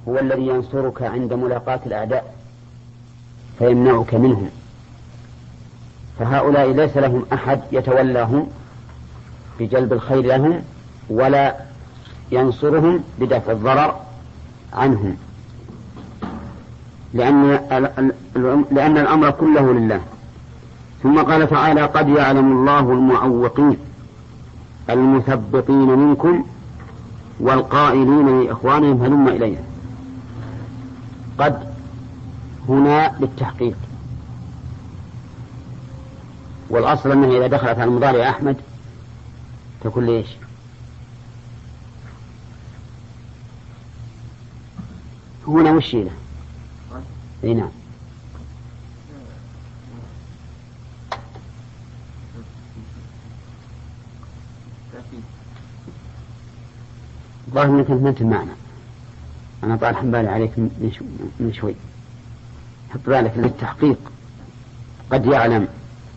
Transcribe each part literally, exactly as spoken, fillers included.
هو الذي ينصرك عند ملاقاة الأعداء فيمنعك منهم، فهؤلاء ليس لهم أحد يتولاهم بجلب الخير لهم ولا ينصرهم بدفع الضرر عنهم، لأن, لأن الأمر كله لله. ثم قال تعالى: قد يعلم الله المعوقين المثبطين منكم والقائلين لإخوانهم هلم إلينا. قد هنا للتحقيق، والأصل أنها إذا دخلت على المضارع أحمد تكون ليش؟ هنا وشيله. اي نعم. الله انك انت معنا، انا طال حنبالي عليك من شوي، حط بالك للتحقيق. قد يعلم،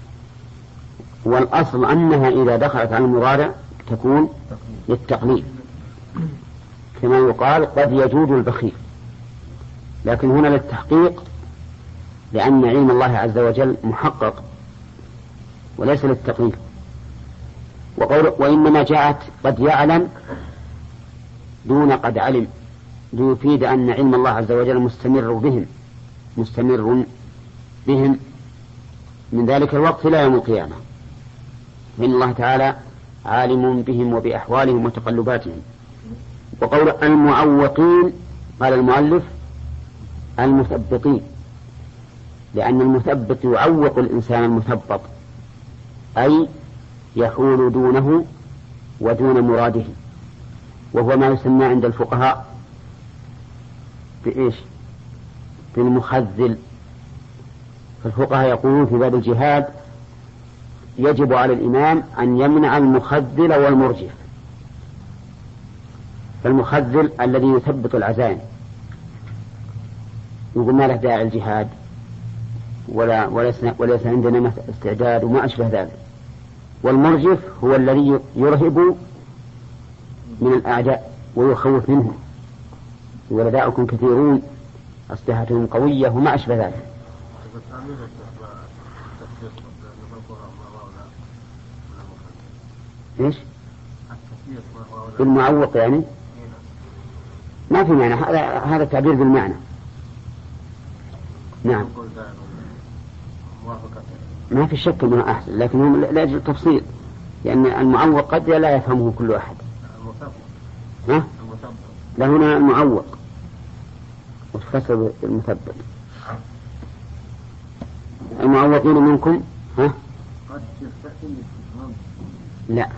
والأصل أنها إذا دخلت على المضارع تكون للتقليل، كما يقال قد يجود البخيل، لكن هنا للتحقيق، لأن علم الله عز وجل محقق وليس للتقليل. وقول وإنما جاءت قد يعلم دون قد علم ليفيد أن علم الله عز وجل مستمر بهم مستمر بهم من ذلك الوقت إلى يوم القيامة، إن الله تعالى عالم بهم وبأحوالهم وتقلباتهم. وقول المعوقين قال المؤلف المثبطين، لأن المثبط يعوق الإنسان المثبط، أي يحول دونه ودون مراده، وهو ما يسمى عند الفقهاء بإيش؟ بالمخذل. فالفقهاء يقولون في باب الجهاد يجب على الإمام أن يمنع المخذل والمرجف. فالمخذل الذي يثبط العزائم يقول ما له داعي الجهاد ولا وليس, وليس عندنا استعداد وما أشبه ذلك. والمرجف هو الذي يرهب من الأعداء ويخوف منهم، ولداؤكم كثيرون أسلحتهم قوية وما أشبه ذلك. إيش؟ بالمعوق يعني ما في معنى، هذا هذا تعبير بالمعنى. نعم ما في شك انه احسن، لكن لا يجوز التفصيل، لان المعوق قد لا يفهمه كل احد. ها؟ لا هنا المعوق وتفسر المثبت. المعوقين منكم ها؟ لا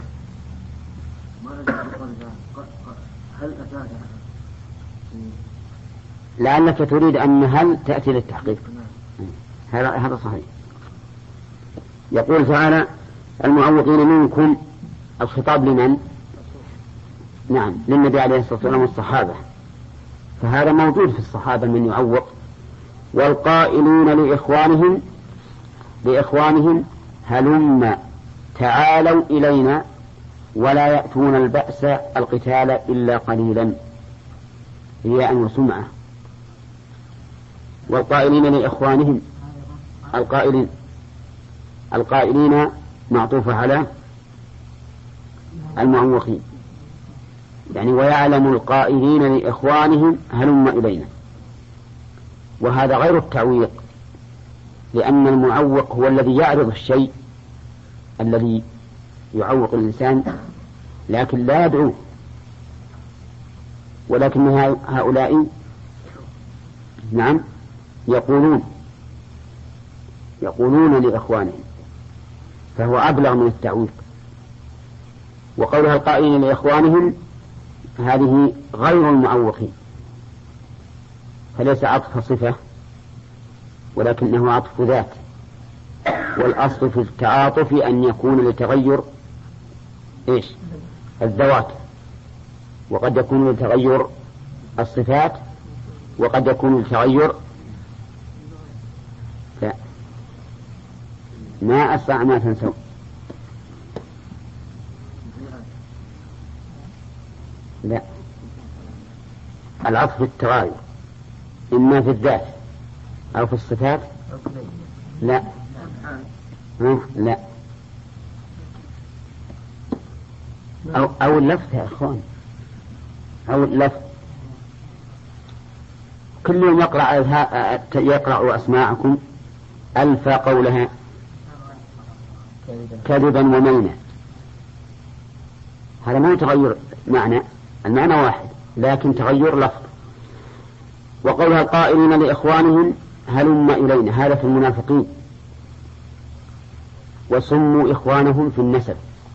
لعلك تريد أن هل تأتي للتحقيق، هذا هذا صحيح. يقول تعالى المعوقين منكم، الخطاب لمن؟ نعم للنبي عليه الصلاة والسلام والصحابة، فهذا موجود في الصحابة من يعوق. والقائلين لإخوانهم لإخوانهم هلم تعالوا إلينا ولا يأتون البأس القتال إلا قليلا رياء وسمعة. والقائلين لإخوانهم القائلين القائلين معطوفة على المعوقين، يعني ويعلم القائلين لإخوانهم هلم إلينا، وهذا غير التعويق، لأن المعوق هو الذي يعرض الشيء الذي يعوق الإنسان لكن لا يدعوه. ولكن هؤلاء نعم يقولون يقولون لإخوانهم، فهو أبلغ من التعويق. وقولها القائلين لإخوانهم هذه غير المعوقين، فليس عطف صفة ولكنه عطف ذات، والأصل في التعاطف أن يكون لتغير إيش؟ الذوات، وقد يكون لتغير الصفات، وقد يكون لتغير لا ما أسرع ما تنسون. لا العطف في التغاير إما في الذات أو في الصفات. لا لا أو, أو اللفظ يا أخوان، أو اللفظ. كل يوم يقرأ, يقرأ أسماعكم ألف قولها كذبا ومينا. هذا ما تغير معنى، المعنى واحد لكن تغير لفظ. وقولها القائلين لإخوانهم هلم إلينا، هذا في المنافقين. وسموا إخوانهم في النسب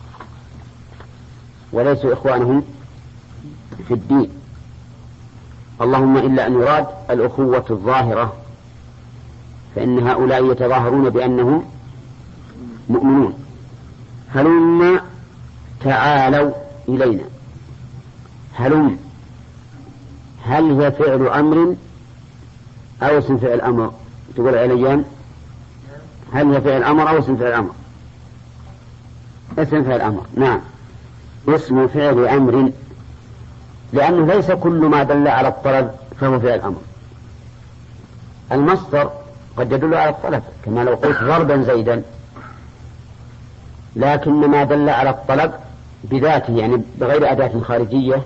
وليسوا إخوانهم في الدين، اللهم إلا أن يراد الأخوة الظاهرة، فإن هؤلاء يتظاهرون بأنهم مؤمنون. هلم تعالوا إلينا، هلم هل هي فعل أمر أو اسم فعل أمر؟ تقول عليان هل هي فعل أمر أو اسم فعل أمر؟ اسم فعل أمر، نعم اسم فعل أمر، لأنه ليس كل ما دل على الطلب فهو فعل أمر. المصدر قد يدل على الطلب كما لو قلت ضربا زيدا، لكن ما دل على الطلب بذاته يعني بغير أداة خارجية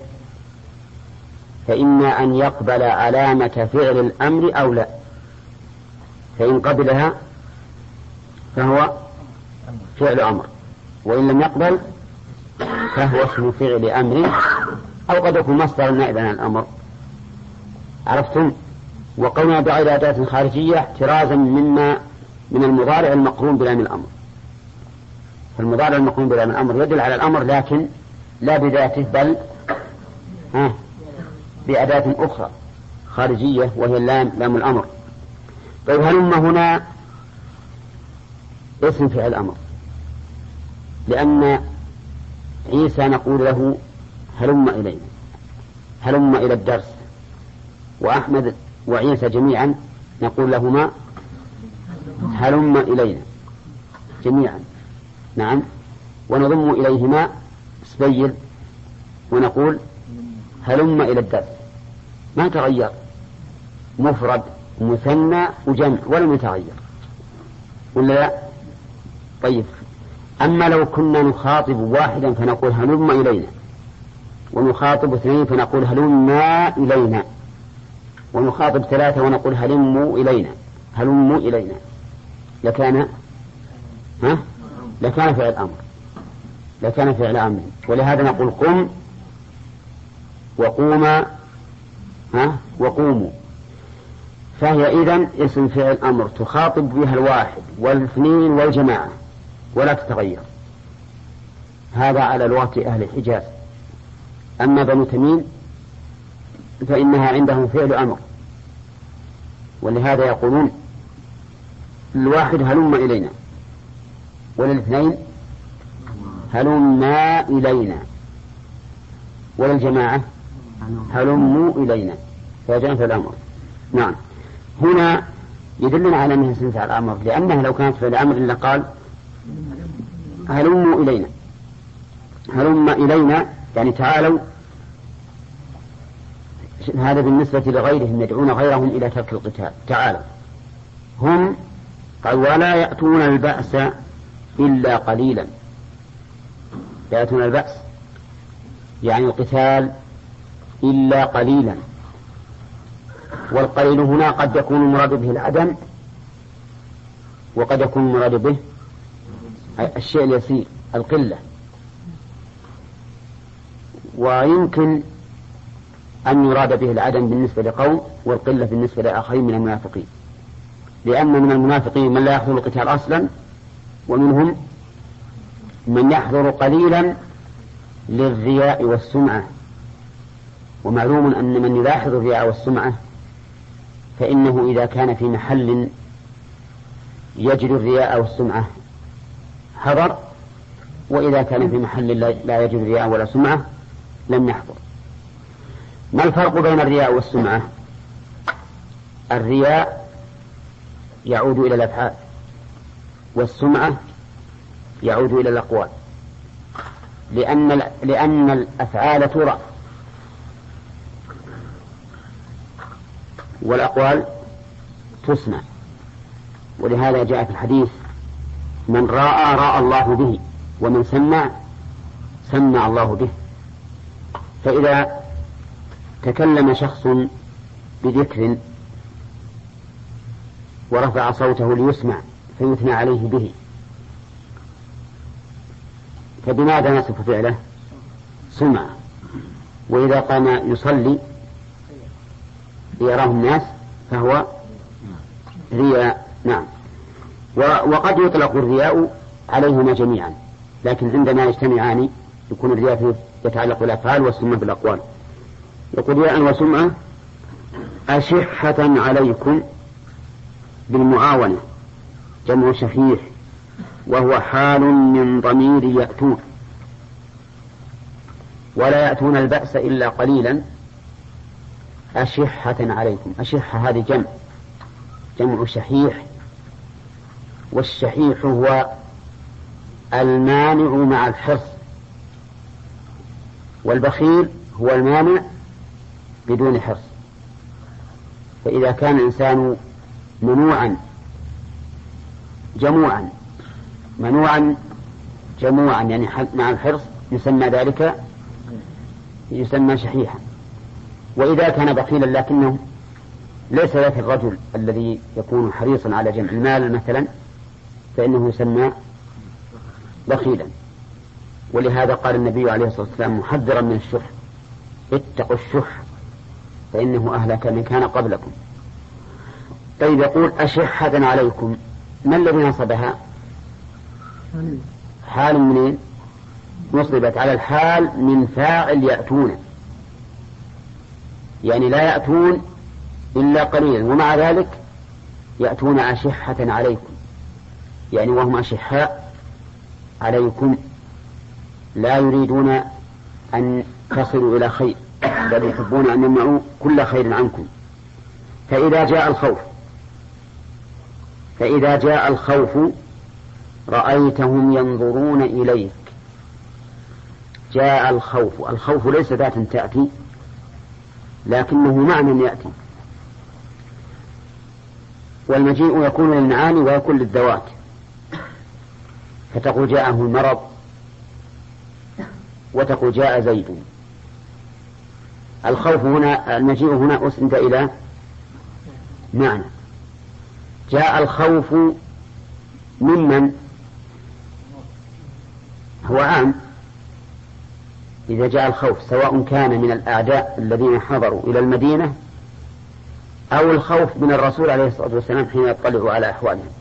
فإما أن يقبل علامة فعل الأمر أو لا، فإن قبلها فهو فعل أمر، وإن لم يقبل فهو اسم فعل أمر، أو قد يكون مصدر نائبا عن الأمر. عرفتم؟ وقولنا بغير أداة خارجية احترازا مما من المضارع المقرون بلام الأمر. فالمضارع المقرون بلام الأمر يدل على الأمر لكن لا بذاته بل ها بأداة أخرى خارجية وهي اللام لام الأمر. طيب هلم هنا اسم فعل أمر، لأن عيسى نقول له هلم إلينا، هلم إلى الدرس، وأحمد وعيسى جميعا نقول لهما هلم إلينا جميعا، نعم، ونضم إليهما سبيل ونقول هلم إلى الدرس، ما تغير، مفرد مثنى وجمع ولم يتغير ولا لا؟ طيب أما لو كنا نخاطب واحدا فنقول هلم إلينا، ونخاطب اثنين فنقول هلما إلينا، ونخاطب ثلاثة ونقول هلموا إلينا، هلموا إلينا، لكان ها لكان فعل أمر، لكان فعل أمر. ولهذا نقول قم وقوما ها وقوموا، فهي إذن اسم فعل أمر تخاطب بها الواحد والاثنين والجماعة ولا تتغير. هذا على لغة أهل الحجاز. أما بنو تميم فإنها عندهم فعل أمر، ولهذا يقولون الواحد هلم إلينا، وللاثنين هلما إلينا، وللجماعة هلموا إلينا، فجاء فعل أمر. نعم، هنا يدلنا على أنها اسم فعل أمر، لأنها لو كانت فعل أمر لقال هلموا إلينا، هلم إلينا يعني تعالوا. هذا بالنسبة لغيرهم يدعون غيرهم إلى ترك القتال. تعالوا هم قال ولا يأتون البأس إلا قليلا، لا يأتون البأس يعني القتال إلا قليلا، والقليل هنا قد يكون المراد به العدم وقد يكون المراد به الشيء اليسير القلة، ويمكن أن يراد به العدم بالنسبة لقوم والقلة بالنسبة لآخرين من المنافقين، لأن من المنافقين من لا يحضر القتال أصلا، ومنهم من يحضر قليلا للرياء والسمعة. ومعلوم أن من يلاحظ الرياء والسمعة فإنه إذا كان في محل يجري الرياء والسمعة حضر، وإذا كان في محل لا يجري الرياء ولا سمعة لم يحضر. ما الفرق بين الرياء والسمعة؟ الرياء يعود إلى الأفعال، والسمعة يعود إلى الأقوال، لأن لأن الأفعال ترى، والأقوال تسمع. ولهذا جاء في الحديث: من رأى رأى الله به، ومن سمع سمع الله به. فإذا تكلم شخص بذكر ورفع صوته ليسمع فيثنى عليه به، فبماذا نصف فعله؟ سمع. وإذا قام يصلي ليراه الناس فهو رياء. نعم. وقد يطلق الرياء عليهما جميعا، لكن عندما يجتمعان يكون الرياء يتعلق بالأفعال والسمة بالأقوال. يقول: رياء وسمعة أشحة عليكم بالمعاونة، جمع شحيح، وهو حال من ضمير يأتون، ولا يأتون البأس إلا قليلا. أشحة عليكم، أشحة هذه جمع جمع شحيح، والشحيح هو المانع مع الحرص، والبخيل هو المانع بدون حرص. فإذا كان الإنسان منوعا جموعا منوعا جموعا يعني مع الحرص يسمى ذلك يسمى شحيحا. وإذا كان بخيلا لكنه ليس ذاك الرجل الذي يكون حريصا على جمع المال مثلا فإنه يسمى بخيلا. ولهذا قال النبي عليه الصلاة والسلام محذرا من الشح: اتقوا الشح فإنه أهلك من كان قبلكم. طيب، يقول أشحة عليكم، ما الذي نصبها؟ حال منين؟ نصبت على الحال من فاعل يأتون، يعني لا يأتون إلا قليلا، ومع ذلك يأتون أشحة عليكم، يعني وهم أشحاء عليكم، لا يريدون أن تصلوا إلى خير، بل يحبون أن يمنعوا كل خير عنكم. فإذا جاء الخوف فإذا جاء الخوف رأيتهم ينظرون إليك. جاء الخوف، الخوف ليس ذاتا تأتي، لكنه معنى يأتي، والمجيء يكون للمعاني ويكون للذوات. فتقول جاءه المرض، وتقول جاء زيد. الخوف هنا، المجيء هنا أسند إلى معنى. جاء الخوف ممن هو عام. إذا جاء الخوف سواء كان من الأعداء الذين حضروا إلى المدينة أو الخوف من الرسول عليه الصلاة والسلام حين يطلعوا على أحوالهم،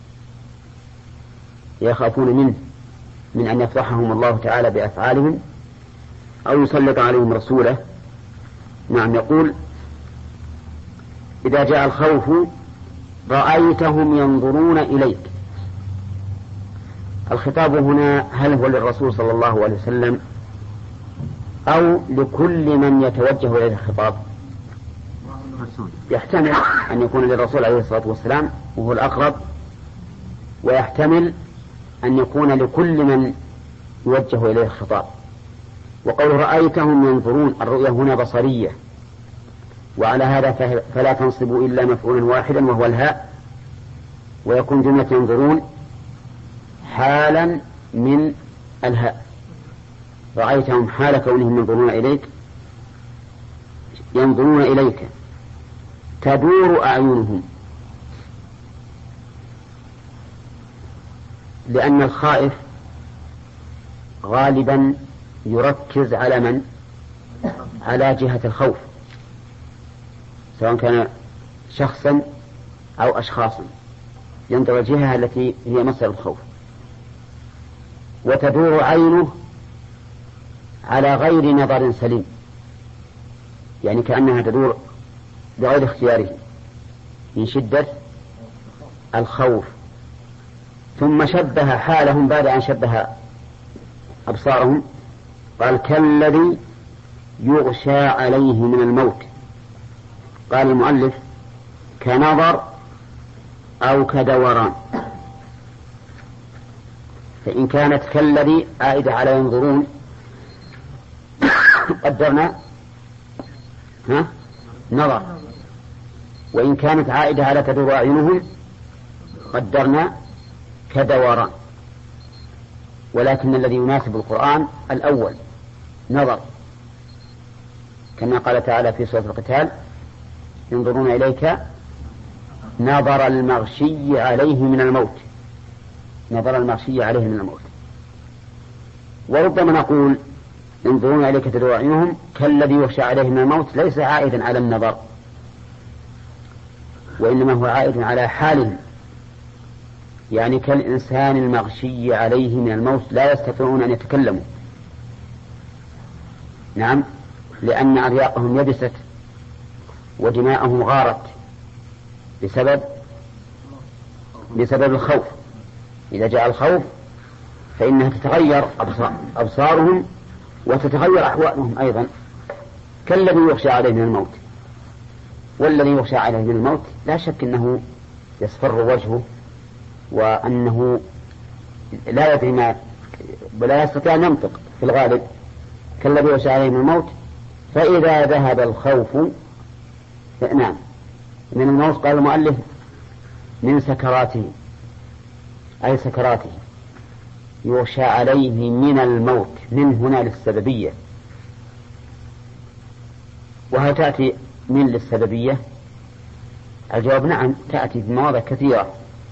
يخافون منه من أن يفضحهم الله تعالى بأفعالهم أو يسلط عليهم رسوله. نعم. يقول إذا جاء الخوف رأيتهم ينظرون إليك. الخطاب هنا هل هو للرسول صلى الله عليه وسلم أو لكل من يتوجه إليه الخطاب؟ يحتمل أن يكون للرسول عليه الصلاة والسلام وهو الأقرب، ويحتمل أن يكون لكل من يوجه إليه الخطاب. وقول رأيتهم ينظرون، الرؤية هنا بصرية، وعلى هذا فلا تنصب إلا مفعولا واحدا وهو الهاء، ويكون جملة ينظرون حالا من الهاء. رأيتهم حال كونهم ينظرون إليك، ينظرون إليك تدور أعينهم، لأن الخائف غالبا يركز على من؟ على جهة الخوف، سواء كان شخصا أو أشخاصا، ينظر الجهة التي هي مصدر الخوف. وتدور عينه على غير نظر سليم، يعني كأنها تدور بغير اختياره من شدة الخوف. ثم شبه حالهم بعد أن شبه أبصارهم قال كالذي يغشى عليه من الموت. قال المؤلف كنظر أو كدوران، فإن كانت كالذي عائدة على ينظرون قدرنا ها نظر، وإن كانت عائدة على تدور أعينهم قدرنا كدوران، ولكن الذي يناسب القرآن الأول نظر، كما قال تعالى في سورة القتال ينظرون إليك نظر المغشي عليه من الموت، نظر المغشي عليه من الموت. وربما نقول ينظرون إليك تدور أعينهم كالذي يخشى عليه من الموت ليس عائدا على النظر، وإنما هو عائد على حالهم، يعني كالإنسان المغشي عليه من الموت لا يستطيعون أن يتكلموا. نعم، لأن أرياقهم يبست ودماءهم غارت بسبب بسبب الخوف. إذا جاء الخوف فإنها تتغير أبصارهم وتتغير أحوالهم أيضا، كالذي يخشى عليه من الموت. والذي يخشى عليه من الموت لا شك أنه يصفر وجهه وأنه لا يدري ما ولا يستطيع أن ينطق في الغالب، كالذي يخشى عليه من الموت. فإذا ذهب الخوف، نعم، من الموت قال المؤلف من سكراته، أي سكراته يخشى عليه من الموت، من هنا للسببية. وهل تأتي من للسببية؟ الجواب نعم، تأتي في مواضع كثيرة،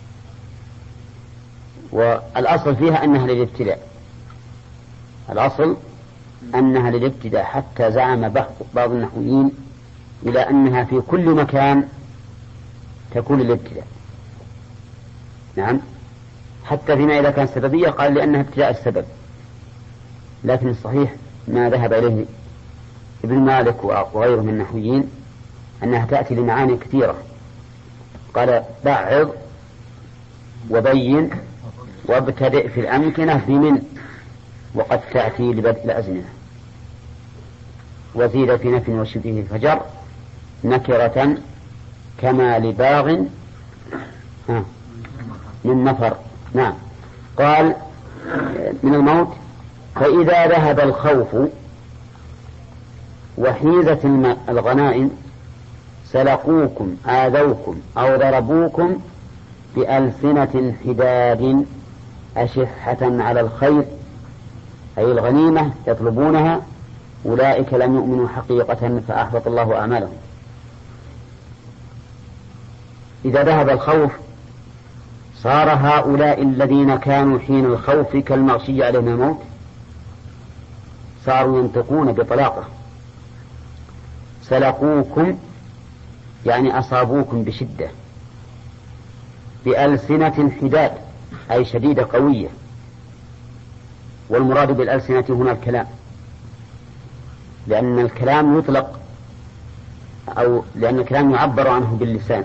والأصل فيها أنها للابتلاء، الأصل أنها للابتلاء، حتى زعم بعض النحويين إلى أنها في كل مكان تكون للابتلاء. نعم، حتى فيما إذا كان سببية قال لأنها ابتلاء السبب، لكن الصحيح ما ذهب إليه ابن مالك وغيره من النحويين أنها تأتي لمعاني كثيرة. قال بعض وبين وابتدئ في الأمكنة بمن، وقد تأتي لبدء الأزمنة. وزيد في نفي وشبهه فجر نكرة كما لباغ من نفر. نعم، قال من الموت. فإذا ذهب الخوف وحيزت الغنائم سلقوكم آذوكم أو ضربوكم بألسنة حداد أشحة على الخير، أي الغنيمة يطلبونها، أولئك لم يؤمنوا حقيقة فأحبط الله أعمالهم. إذا ذهب الخوف صار هؤلاء الذين كانوا حين الخوف كالمغشي عليه من الموت صاروا ينطقون بطلاقة. سلقوكم يعني أصابوكم بشدة، بألسنة حداد أي شديدة قوية، والمراد بالألسنة هنا الكلام، لأن الكلام يطلق أو لأن الكلام يعبر عنه باللسان.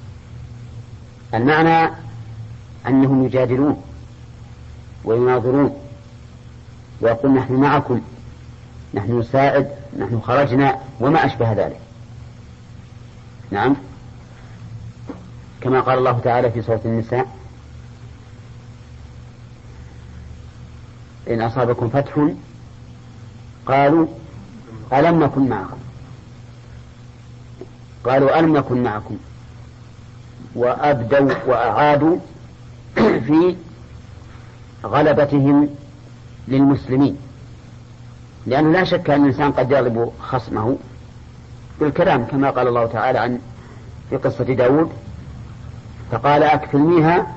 المعنى أنهم يجادلون ويناظرون ويقول نحن معكم، نحن نساعد، نحن خرجنا، وما أشبه ذلك. نعم، كما قال الله تعالى في سورة النساء إن أصابكم فتح قالوا ألم نكن معكم، قالوا ألم نكن معكم، وأبدوا وأعادوا في غلبتهم للمسلمين، لأنه لا شك أن الإنسان قد يغلب خصمه بالكلام، كما قال الله تعالى عن في قصة داود فقال أكفلنيها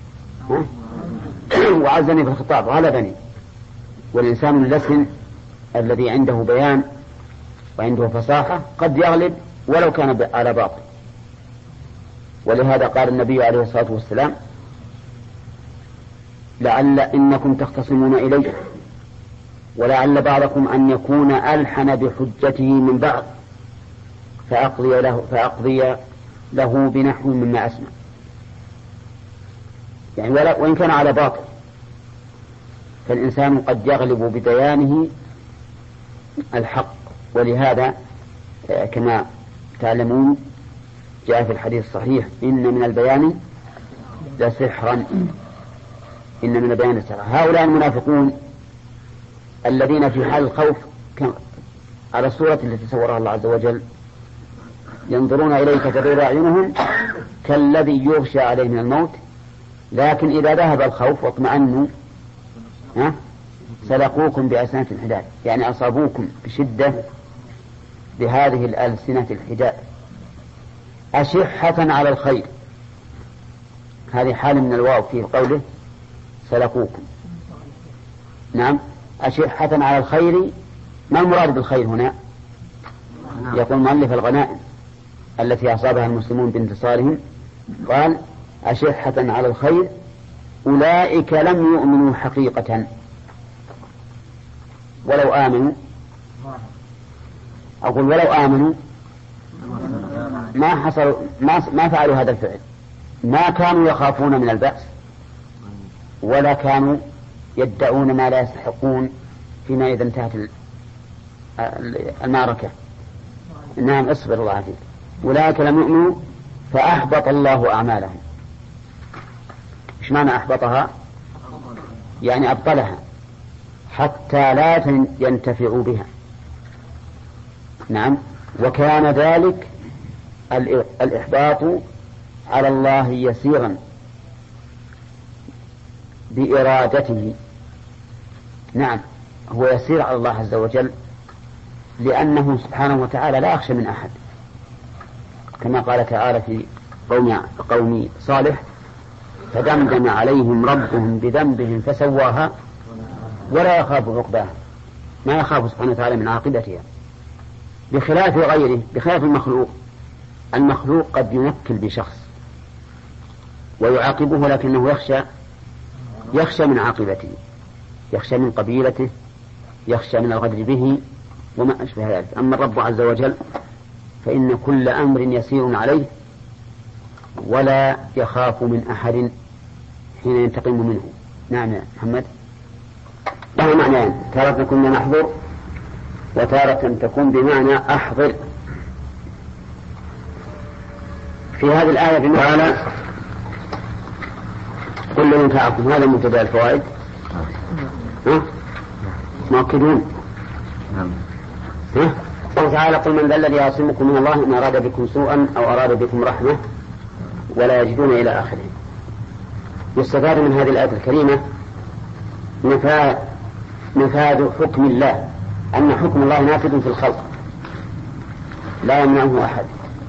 وعزني في الخطاب غلبني. والإنسان اللسن الذي عنده بيان وعنده فصاحة قد يغلب ولو كان على باطل. ولهذا قال النبي عليه الصلاة والسلام لعل إنكم تختصمون إلي ولعل بعضكم أن يكون ألحن بحجته من بعض فأقضي له, فأقضي له بنحو مما أسمع، يعني وإن كان على باطل فالإنسان قد يغلب ببيانه الحق. ولهذا كما تعلمون جاء في الحديث الصحيح إن من البيان لسحرا، إن من البيان لسحرا. هؤلاء المنافقون الذين في حال الخوف على الصورة التي صورها الله عز وجل ينظرون إليك تدور أعينهم كالذي يغشى عليه من الموت، لكن إذا ذهب الخوف واطمأنوا سلقوكم بأسنة الحداد، يعني أصابوكم بشدة بهذه الألسنة الحداد. أشحة على الخير، هذه حال من الواو في قوله سلقوكم. نعم، أشحة على الخير، ما المراد بالخير هنا؟ يقول مؤلف الغنائم التي أصابها المسلمون بانتصارهم، قال أشحة على الخير أولئك لم يؤمنوا حقيقة ولو آمنوا، أقول ولو آمنوا ما حصل ما, ما فعلوا هذا الفعل، ما كانوا يخافون من البأس ولا كانوا يدعون ما لا يستحقون فيما إذا انتهت المعركة. نعم، اصبر الله عليك. أولئك لم يؤمنوا فأحبط الله أعمالهم. إيش معنى أحبطها؟ يعني أبطلها حتى لا ينتفعوا بها. نعم، وكان ذلك الإحباط على الله يسيرا بإرادته. نعم، هو يسير على الله عز وجل لأنه سبحانه وتعالى لا يخشى من أحد، كما قال تعالى في قوم, قوم صالح فدمدم عليهم ربهم بذنبهم فسواها ولا يخاف عقباها، ما يخاف سبحانه وتعالى من عاقبتها، بخلاف غيره، بخلاف المخلوق. المخلوق قد ينكل بشخص ويعاقبه لكنه يخشى يخشى من عاقبته، يخشى من قبيلته، يخشى من الغدر به وما أشبه ذلك. أما الرب عز وجل فإن كل أمر يسير عليه ولا يخاف من أحد حين ينتقم منه. نعم يا محمد. له معنيان، تارة تكون نحضر وتارة تكون بمعنى أحضر. في هذه الآية بمعنى كل ينفعكم، هذا مبتدأ الفوائد. ها؟ مؤكدون. ها؟ الله تعالى قل من ذا الذي يعصمكم من الله إن أراد بكم سوءا أو أراد بكم رحمة ولا يجدون إلى آخره. يستفاد من هذه الآية الكريمة نفاذ حكم الله، أن حكم الله نافذ في الخلق لا يمنعه أحد.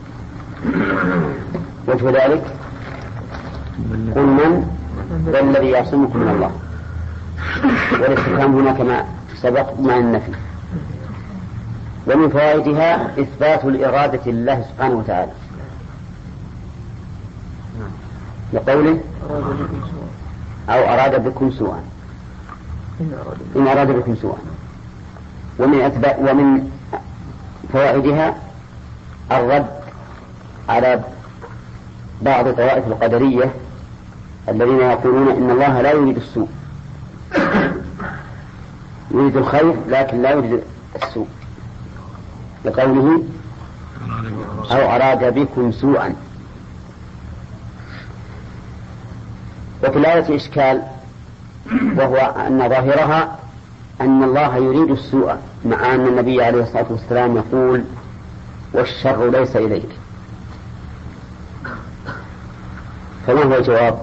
وجه ذلك قل من ذا الذي يعصمكم من الله، والاستفهام هنا كما سبق مع النفي. ومن فوائدها إثبات الإرادة لله سبحانه وتعالى لقوله أو أراد بكم سوءا، إن أراد بكم سوءا. ومن أثبات ومن فوائدها الرد على بعض طوائف القدرية الذين يقولون إن الله لا يريد السوء، يريد الخير لكن لا يريد السوء، لقوله أو أراد بكم سوءا. وفي الآية إشكال، وهو أن ظاهرها أن الله يريد السوء، مع أن النبي عليه الصلاة والسلام يقول والشر ليس إليك. فما هو الجواب؟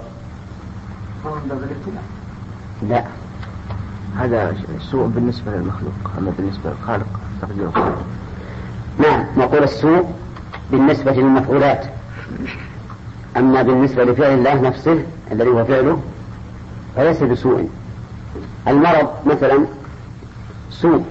لا، هذا السوء بالنسبة للمخلوق، أما بالنسبة للخالق تقديره. نعم، نقول السوء بالنسبة للمفعولات، أما بالنسبة لفعل الله نفسه الذي هو فعله فليس بسوء. المرض مثلا سوء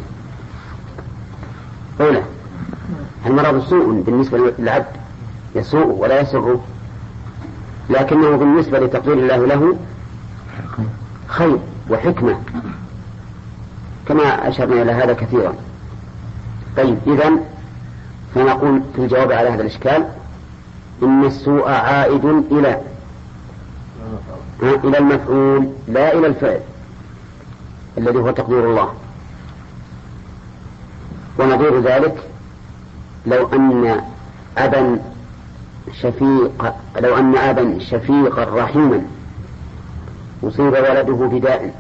أولى، المرض سوء بالنسبة للعبد، يسوء ولا يسره، لكنه بالنسبة لتقدير الله له خير وحكمة، كما أشرنا إلى هذا كثيرا. طيب، إذن فنقول في الجواب على هذا الإشكال إن السوء عائد إلى إلى المفعول لا إلى الفعل الذي هو تقدير الله. ونظير ذلك لو أن أبا شفيق لو أن أبا شفيقا رحيما أصيب ولده بداء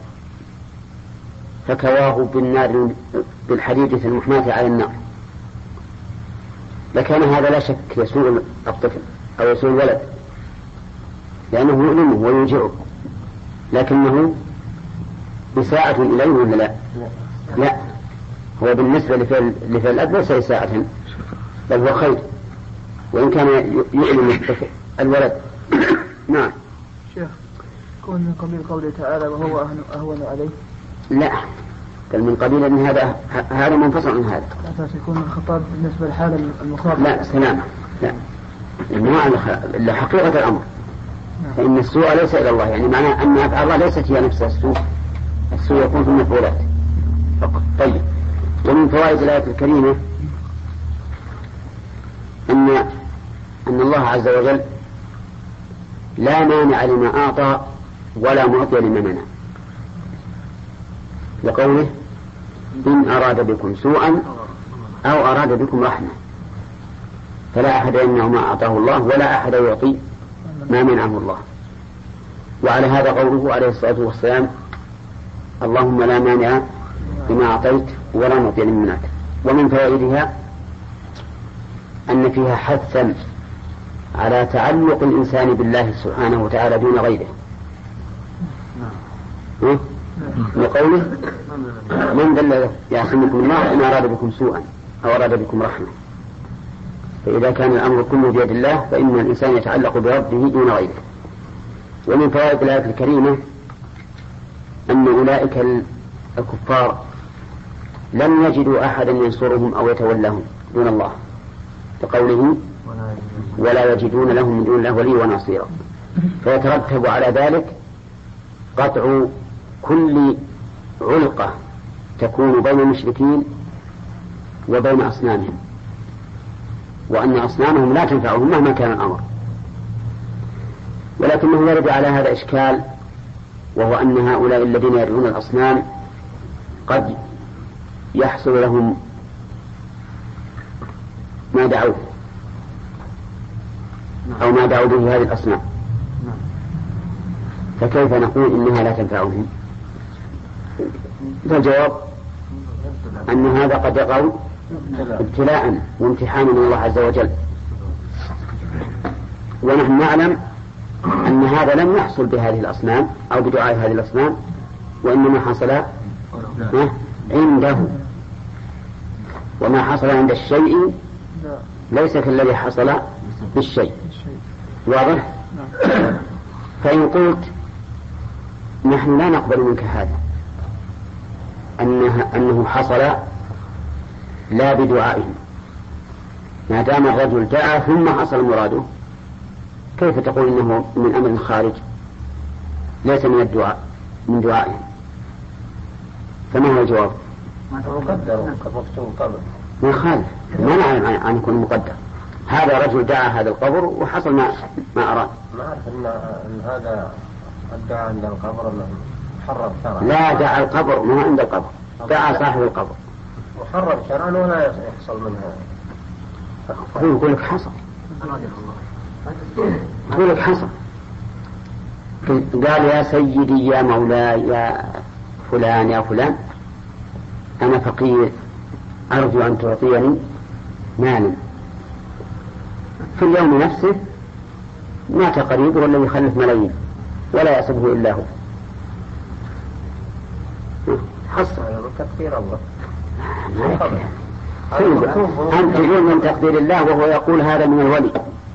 فكواه بالنار بالحديدة المحماة على النار، لكان هذا لا شك يسوء الطفل أو يسوء الولد، لأنه يؤلمه ويوجعه، لكنه إساءة إليه ولا لا؟ لا، هو بالنسبة لفعل لفعل الأب ليس إساءة، بل هو خير، وإن كان يؤلم الولد. نعم. شيخ، كون من قبيل قوله تعالى وهو أهون عليه. لا، بل من قبيل أن هذا هذا منفصل عن هذا. لا يكون الخطاب بالنسبة لحال المخاطب. لا سلامة، لا، إنه إلا حقيقة الأمر. فإن السوء ليس إلى الله، يعني معناه أن أفعال الله ليست هي نفسها السوء، السوء يكون في المفعولات فقط. طيب، ومن فوائد الآية الكريمة أن أن الله عز وجل لا مانع لما أعطى ولا معطي لما منع، لقوله إن أراد بكم سوءا أو أراد بكم رحمة، فلا أحد يمنع ما أعطاه الله ولا أحد يعطي ما منعه الله. وعلى هذا قوله عليه الصلاة والسلام اللهم لا مانع لما أعطيت ولا معطي لما منعت. ومن فوائدها أن فيها حثا على تعلق الإنسان بالله سبحانه وتعالى دون غيره، وقوله من ذل يعصمكم الله إن أراد بكم سوءا أو أراد بكم رحمة. فإذا كان الأمر كله بيد الله فإن الإنسان يتعلق بربه دون غيره. ومن فوائد الآية الكريمة أن أولئك الكفار لم يجدوا أحدا ينصرهم أو يتولهم دون الله، كقوله ولا يجدون لهم من دون الله ولي ونصيرا. فيترتب على ذلك قطع كل علقة تكون بين المشركين وبين أصنامهم، وأن أصنامهم لا تنفعهم مهما كان الأمر. ولكنه يرد على هذا إشكال، وهو أن هؤلاء الذين يدعون الأصنام قد يحصل لهم ما دعوه أو ما دعوا به هذه الأصنام، فكيف نقول إنها لا تنفعهم؟ فالجواب أن هذا قد يقع ابتلاء وامتحان من الله عز وجل، ونحن نعلم أن هذا لم يحصل بهذه الأصنام أو بدعاء هذه الأصنام، وإنما حصل عنده، وما حصل عند الشيء ليس كالذي حصل بالشيء. واضح؟ فإن قلت نحن لا نقبل منك هذا أنه, أنه حصل لا بدعائهم، ما دام الرجل دعا ثم حصل مراده، كيف تقول إنه من أمر خارج ليس من الدعاء من دعائهم؟ فما هو الجواب؟ ما تقدر كمكتوب قبل ما يخالف، ما نعلم أن يكون مقدر. هذا رجل دعا هذا القبر وحصل ما ما أراد. ما أعرف إن, إن هذا الدعاء عند القبر أنه حرم شرعا. لا، دعا القبر ما عند القبر، دعا صاحب القبر وحرم شرعا ولا يحصل منها. هو يقول لك حصل، يقول لك حصل. قال يا سيدي يا مولاي يا فلان يا فلان أنا فقير أرجو أن تعطيني مالا. في اليوم نفسه مات قريب والذي يخلف ملايين ولا يحسبه إلا هو. حصل تقدير الله. أنت تقول من تقدير الله وهو يقول هذا من الولي.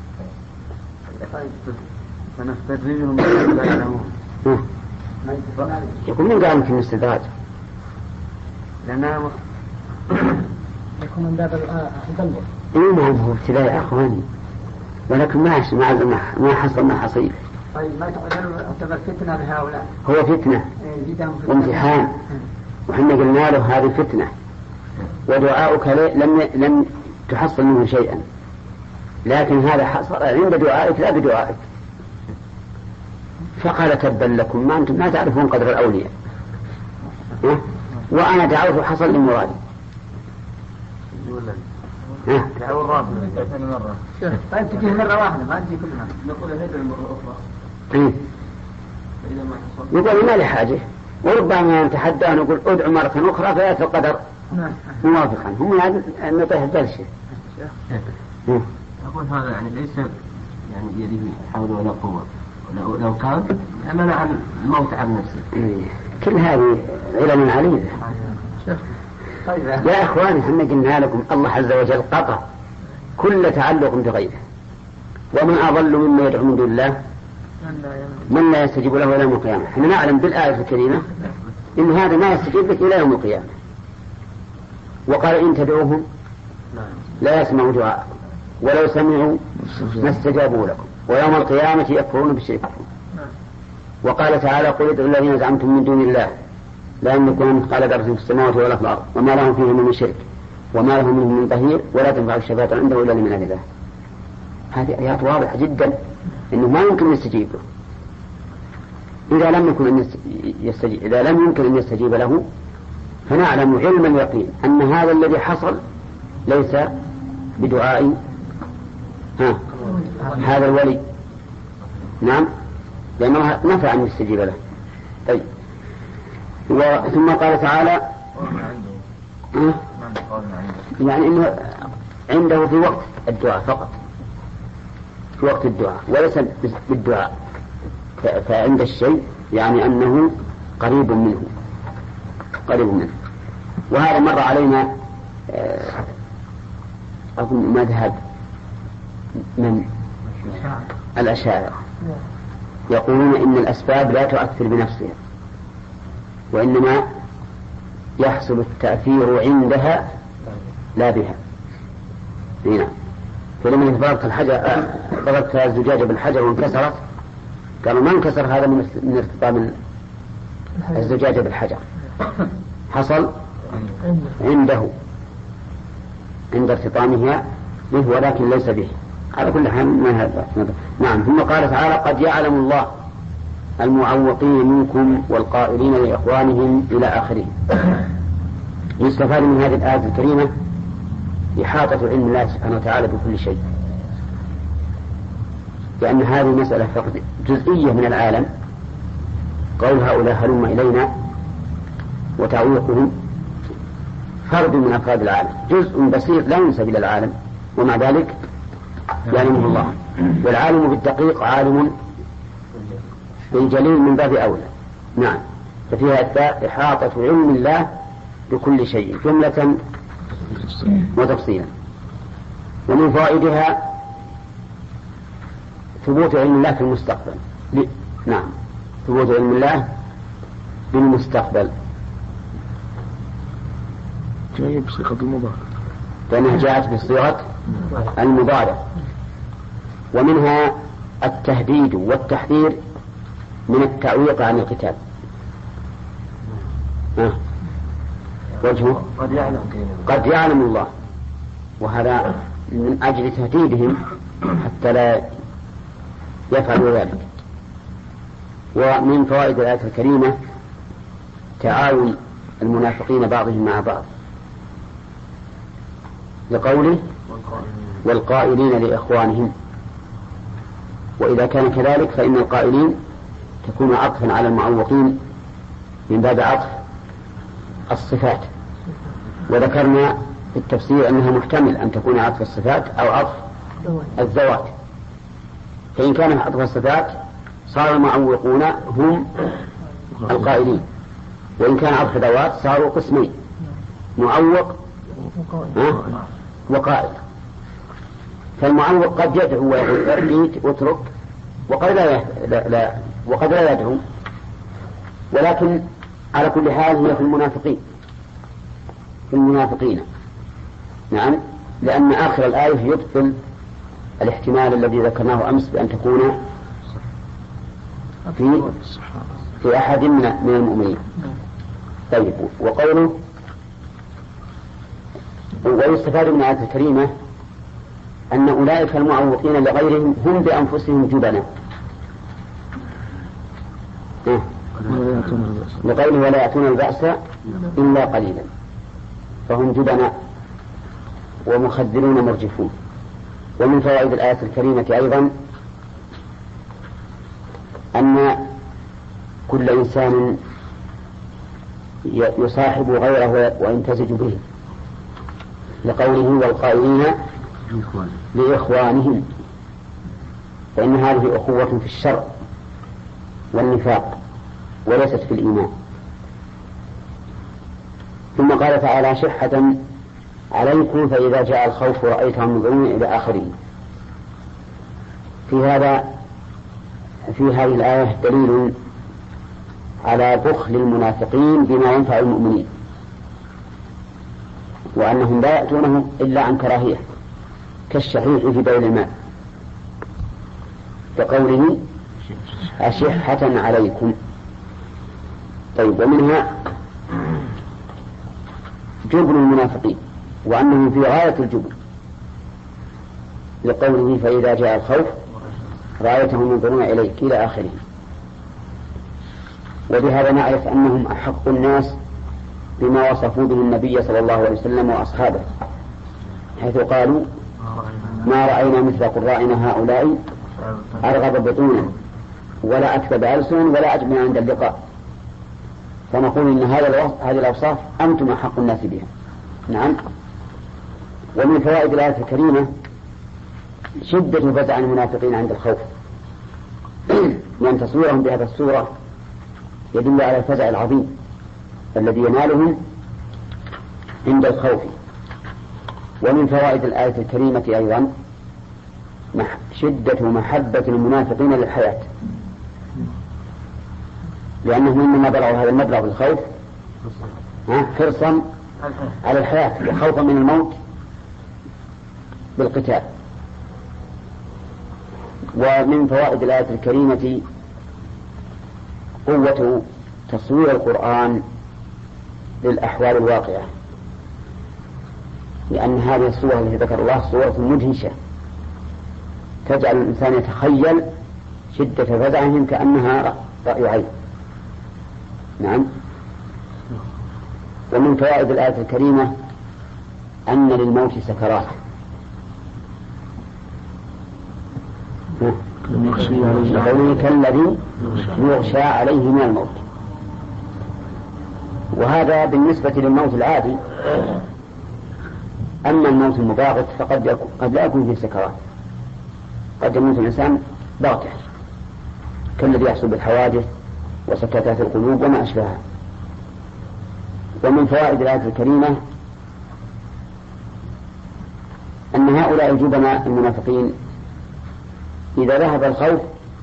فنستدرجهم من لا يعلمون. يقول من قال يمكن استدراج؟ لأنها يكون من باب التدبر. إيه نعم، هو ابتلاء يا أخواني، ولكن ما ما حصل ما حصيل. طيب ما تعتبر فتنة لهؤلاء؟ هو فتنة وامتحان، وحنا قلنا له هذه فتنة، ودعاؤك لم لم تحصل منه شيئا، لكن هذا حصل عند دعائك لا بدعائك. فقال تبا لكم ما أنتم لا تعرفون قدر الأولياء، وأنا دعوت وحصل لي مرادي. دعوا الرابع ثاني مرة. طيب تجيه مرة واحدة ما تجي كلها. نقول هذا مرة أخرى. يقول ما لي حاجة، وربما نتحدى نقول ادعو مرة أخرى فيأتي القدر موافقا. هم يعني نطيح الدلشة. أقول هذا يعني ليس يعني بيده حول ولا قوة، لو, لو كان منع عن الموت عن نفسه. كل هذه علم عليم. يا إخواني احنا قلنا لكم الله عز وجل قطع كل تعلق بغيره، ومن أضل مما يدعو من دون الله من لا يستجيب له إلى يوم القيامة. احنا نعلم بالآية الكريمة إن هذا ما يستجيب لك إلى يوم القيامة، وقال إن تدعوهم لا يسمعوا دعاءكم ولو سمعوا ما استجابوا لكم ويوم القيامة يكفرون بشرككم. وقال تعالى قل ادعوا الذين زعمتم من دون الله لا يملكون مثقال ذرة في السماوات ولا في الأرض وما لهم فيه من شرك وما لهم منه من ظهير ولا تنفع الشفاعة عنده إلا لمن أذن له. هذه آيات واضحة جدا إنه ما يمكن يستجيب له. إذا لم يكن أن يستجيب إذا لم يمكن أن يستجيب له فنعلم علم اليقين أن هذا الذي حصل ليس بدعاء ها هذا الولي. نعم لأنه نفع أن يستجيب له. طيب ثم قال تعالى يعني إنه عنده في وقت الدعاء فقط، في وقت الدعاء وليس بالدعاء. فعند الشيء يعني أنه قريب منه قريب منه. وهذا مر علينا أظن مذهب من الأشاعرة يقولون إن الأسباب لا تؤثر بنفسها وإنما يحصل التأثير عندها لا بها. هنا فلما ضربت الحجر ضربت الزجاجة بالحجر وانكسرت قالوا ما انكسر هذا من ارتطام الزجاجة بالحجر، حصل عنده عند ارتطامها به ولكن ليس به. على كل حال ما هذا. نعم. ثم قال تعالى قد يعلم الله المعوقين منكم والقائلين لإخوانهم إلى آخره. يستفاد من هذه الآية الكريمة إحاطة علم الله سبحانه وتعالى بكل شيء، لأن هذه مسألة فقد جزئية من العالم. قول هؤلاء هلم إلينا وتعويقهم فرد من أفراد العالم، جزء بسيط لا ينسب إلى العالم، ومع ذلك يعلمه الله. والعالم بالدقيق عالم بالجليل من باب أولى. نعم. ففيها إحاطة علم الله بكل شيء جملة وتفصيلا. ومن فوائدها ثبوت علم الله في المستقبل. نعم ثبوت علم الله بالمستقبل جاء بصيغة المضارع، لأنها جاءت بصيغة المضارع. ومنها التهديد والتحذير من التعويق عن القتال. آه. وجهه قد يعلم قد يعلم الله، وهذا من أجل تهديدهم حتى لا يفعلوا ذلك. ومن فوائد الآية الكريمة تعاون المنافقين بعضهم مع بعض لقوله والقائلين لإخوانهم. وإذا كان كذلك فإن القائلين تكون عطفا على المعوقين من باب عطف الصفات، وذكرنا في التفسير أنها محتمل أن تكون عطف الصفات أو عطف الذوات. فإن كان عطف الصفات صار المعوقون هم القائلين، وإن كان عطف ذوات صاروا قسمين معوق وقائل. فالمعوق قد يدعو ويقول اترك، وقد لا, لا, لا وقد لا يدعو، ولكن على كل حال هي في المنافقين في المنافقين. نعم. لأن آخر الآية يبطل الاحتمال الذي ذكرناه أمس بأن تكون في في أحد من المؤمنين. طيب. وقوله ويستفاد من الآية الكريمة أن أولئك المعوقين لغيرهم هم بأنفسهم جبناء، لقوله ولا يأتون البأس إلا قليلا، فهم جبناء ومخذلون مرجفون. ومن فوائد الآية الكريمة أيضا أن كل إنسان يصاحب غيره ويمتزج به، لقوله والقائلين لإخوانهم، فإن هذه أخوة في الشر والنفاق وليست في الإيمان. ثم قال تعالى شحة عليكم فإذا جاء الخوف رأيتهم ينظرون إلى آخره. في هذا في هذه الآية دليل على بخل المنافقين بما ينفع المؤمنين، وأنهم لا يأتونه إلا عن كراهية كالشحيح في بذل المال، كقوله أشحة عليكم. طيب، ومنها جبن المنافقين وأنهم في غاية الجبن، لقوله فإذا جاء الخوف رأيتهم ينظرون إليك إلى آخره. وبهذا نعرف أنهم أحق الناس بما وصفوا به النبي صلى الله عليه وسلم وأصحابه، حيث قالوا ما رأينا مثل قرائنا هؤلاء أرغب بطونا ولا أكذب ألسنا ولا أجمع عند اللقاء. فنقول إن هذه الأوصاف أنتم أحق الناس بها. نعم. ومن فوائد الآية الكريمة شدة فزع المنافقين عند الخوف، لأن تصويرهم بهذا الصورة يدل على الفزع العظيم الذي ينالهم عند الخوف. ومن فوائد الآية الكريمة أيضا شدة محبة المنافقين للحياة، لأنهم إنما بلغوا هذا المبلغ بالخوف حرصا على الحياة وخوفا من الموت بالقتال. ومن فوائد الآية الكريمة قوة تصوير القرآن للأحوال الواقعة، لأن هذه الصورة التي ذكر الله صورة مدهشة تجعل الإنسان يتخيل شدة فزعهم كأنها رأي عين. نعم. ومن فوائد الآية الكريمة أن للموت سكرات، كالذي يغشى عليه من الموت. وهذا بالنسبة للموت العادي. أما الموت المباغت فقد يكون قد لا يكون فيه سكرات، قد يموت الإنسان بغتة كالذي يحصل بالحوادث وسكتات القلوب وما أشبهها. ومن فوائد الآية الكريمة أن هؤلاء الجبناء المنافقين إذا ذهب الخوف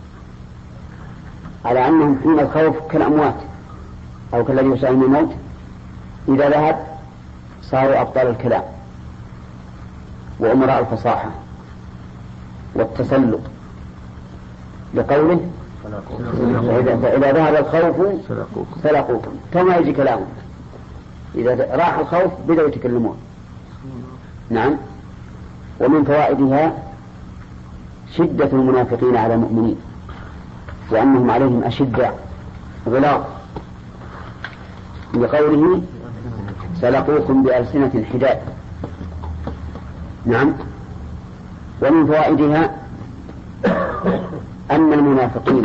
على أنهم حين الخوف كالأموات أو كالذي يشاهد الموت، إذا ذهب صاروا أبطال الكلام وأمراء الفصاحة والتسلط، لقوله فإذا ذهب الخوف سلقوكم كما يجي كلامه، إذا راح الخوف بدأوا يتكلمون. نعم. ومن فوائدها شدة المنافقين على المؤمنين وأنهم عليهم أشداء غلاظ، لقوله سلقوكم بألسنة حداد. نعم. ومن فوائدها أن المنافقين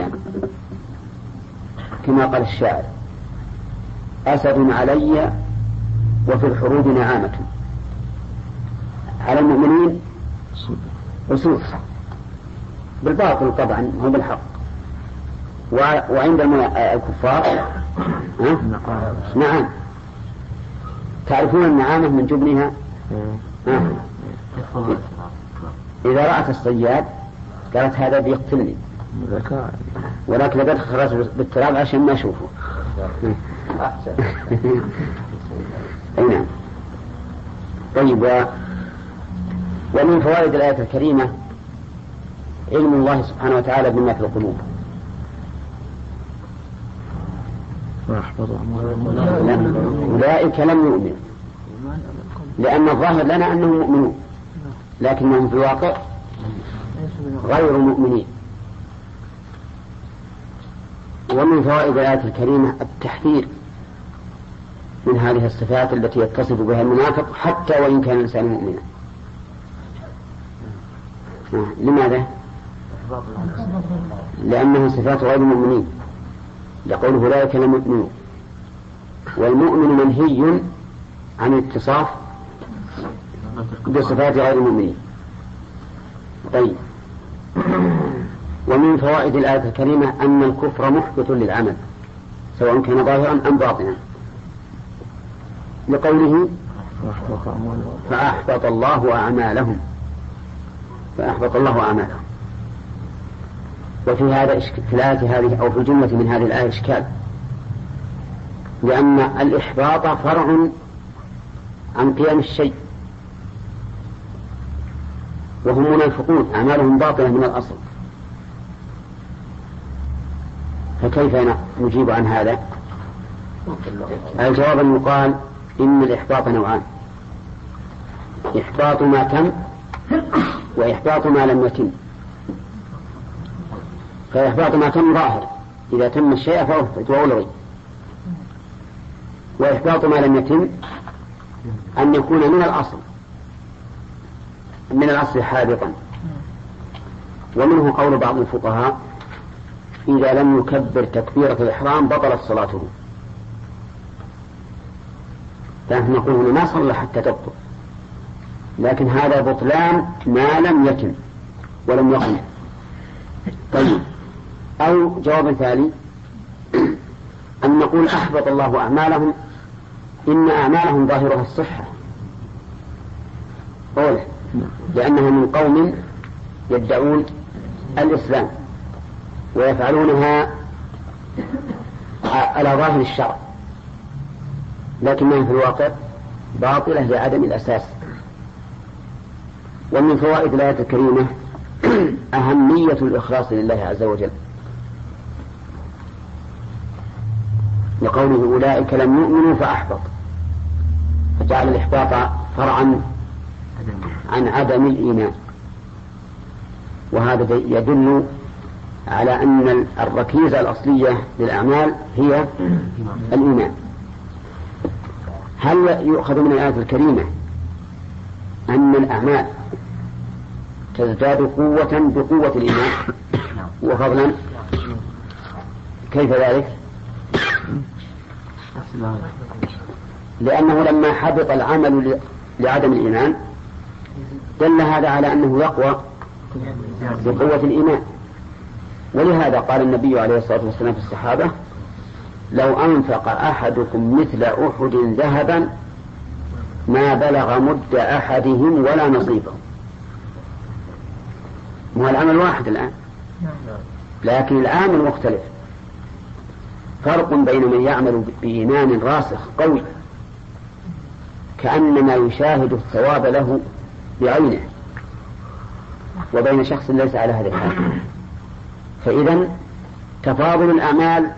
كما قال الشاعر أسد علي وفي الحروب نعامة. على المؤمنين أسود بالباطل طبعا هو بالحق، وعند الكفار نعم. تعرفون النعامة من جبنها إذا رأت الصياد قالت هذا بيقتلني، ولكن لقد خرج بالتراب عشان ما أشوفه. أي نعم. طيب. ومن فوائد الآية الكريمة علم الله سبحانه وتعالى بما في القلوب. أولئك لم يؤمنوا، لأن الظاهر لنا أنهم مؤمنون لكنهم في الواقع غير مؤمنين. ومن فوائد الآية الكريمة التحذير من هذه الصفات التي يتصف بها المنافق حتى وإن كان الإنسان مؤمنا. لماذا؟ لأنها صفات غير المؤمنين، لقوله أولئك لم يؤمنوا. والمؤمن منهي عن الاتصاف بصفات غير المؤمنين. طيب. ومن فوائد الآية الكريمة أن الكفر محبط للعمل سواء كان ظاهرا أم باطنا، لقوله فأحبط الله أعمالهم فأحبط الله أعمالهم. وفي هذا في الآية هذه أو في الجملة من هذه الآية إشكال، لأن الإحباط فرع عن قيام الشيء، وهم منافقون أعمالهم باطلة من الأصل، فكيف نجيب عن هذا؟ الجواب أن يقال إن الإحباط نوعان: إحباط ما تم وإحباط ما لم يتم. فإحباط ما تم ظاهر، إذا تم الشيء فأحبط وألغي، وإحباط ما لم يتم أن يكون من الأصل من الأصل حابطا. ومنه قول بعض الفقهاء إذا لم يكبر تكبيرة الإحرام بطلت صلاته، فنحن نقول ما صلى حتى تبطل، لكن هذا بطلان ما لم يتم ولم يقم. طيب. أو جواب ثاني أن نقول أحبط الله أعمالهم إن أعمالهم ظاهرها الصحة، أولا لأنهم من قوم يدعون الإسلام ويفعلونها على ظاهر الشرع، لكنها في الواقع باطلة لعدم الأساس. ومن فوائد الآية الكريمة أهمية الإخلاص لله عز وجل، لقوله أولئك لم يؤمنوا فأحبط، فجعل الإحباط فرعا عن عدم الإيمان. وهذا يدل على أن الركيزة الأصلية للأعمال هي الإيمان. هل يؤخذ من الآية الكريمة أن الأعمال تزداد قوة بقوة الإيمان وفضلا؟ كيف ذلك؟ لأنه لما حبط العمل لعدم الإيمان دل هذا على أنه يقوى بقوة الإيمان. ولهذا قال النبي عليه الصلاة والسلام في الصحابة: لو أنفق أحدكم مثل أحد ذهبا ما بلغ مد أحدهم ولا نصيبه. هو العمل واحد الآن، لكن العامل مختلف. فرق بين من يعمل بإيمان راسخ قوي كأنما يشاهد الثواب له بعينه، وبين شخص ليس على هذا الحال. فإذا تفاضل الأعمال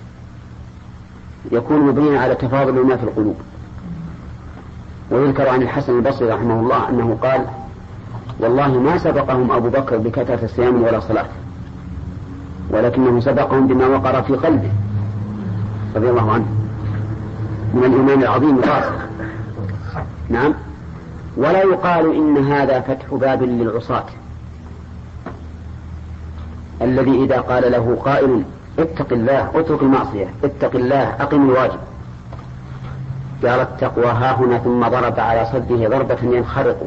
يكون مبنيا على تفاضل ما في القلوب. ويذكر عن الحسن البصري رحمه الله أنه قال: والله ما سبقهم أبو بكر بكثرة الصيام ولا صلاة، ولكنه سبقهم بما وقر في قلبه رضي الله عنه من الإيمان العظيم الراسخ. نعم. ولا يقال إن هذا فتح باب للعصاة الذي إذا قال له قائل: اتق الله اترك المعصية، اتق الله أقم الواجب، قال التقوى ها هنا ثم ضرب على صدره ضربة ينخرق.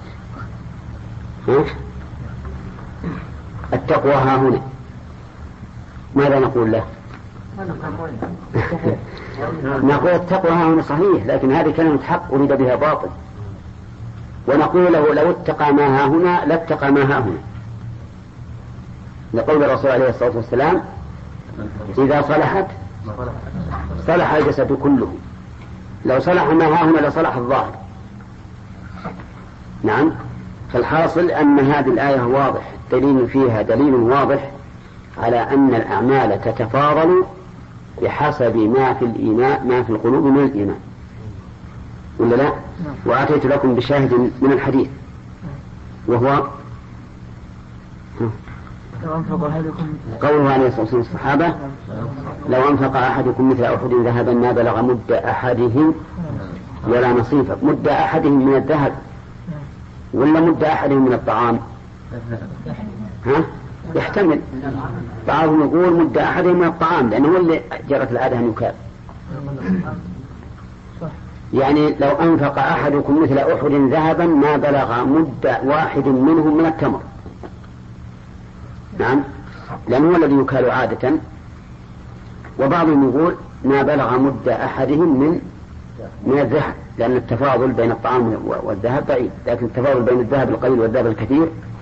التقوى ها هنا، ماذا نقول له؟ نقول التقوى ها هنا صحيح، لكن هذه كلمة حق أريد بها باطل. ونقول له لو اتقى ما ها هنا لاتقى ما ها هنا، لقول الرسول عليه الصلاة والسلام: إذا صلحت صلح الجسد كله، لو صلح ما ها هنا لصلح الظاهر. نعم. فالحاصل أن هذه الآية واضح دليل فيها دليل واضح على أن الأعمال تتفاضل بحسب ما في الإيمان ما في القلوب من الإيمان، ولا لا؟ وآتيت لكم بشاهد من الحديث وهو قوله عليه الصلاة والسلام الصحابة: لو أنفق أحدكم مثل أحد ذهبا ما بلغ مد أحدهم ولا نصيفه. مد أحدهم من الذهب ولا مد أحدهم من الطعام؟ ها؟ يحتمل. بعضهم يقول مد أحدهم من الطعام لأنه هو اللي جرت العادة أن يكاب. يعني لو أنفق أحدكم مثل أحد ذهبا ما بلغ مد واحد منهم من التمر نعم، لأنه هو الذي يكال عادة. وبعضهم يقول ما بلغ مد أحدهم من من الذهب، لأن التفاضل بين الطعام والذهب بعيد، لكن التفاضل بين الذهب القليل والذهب الكثير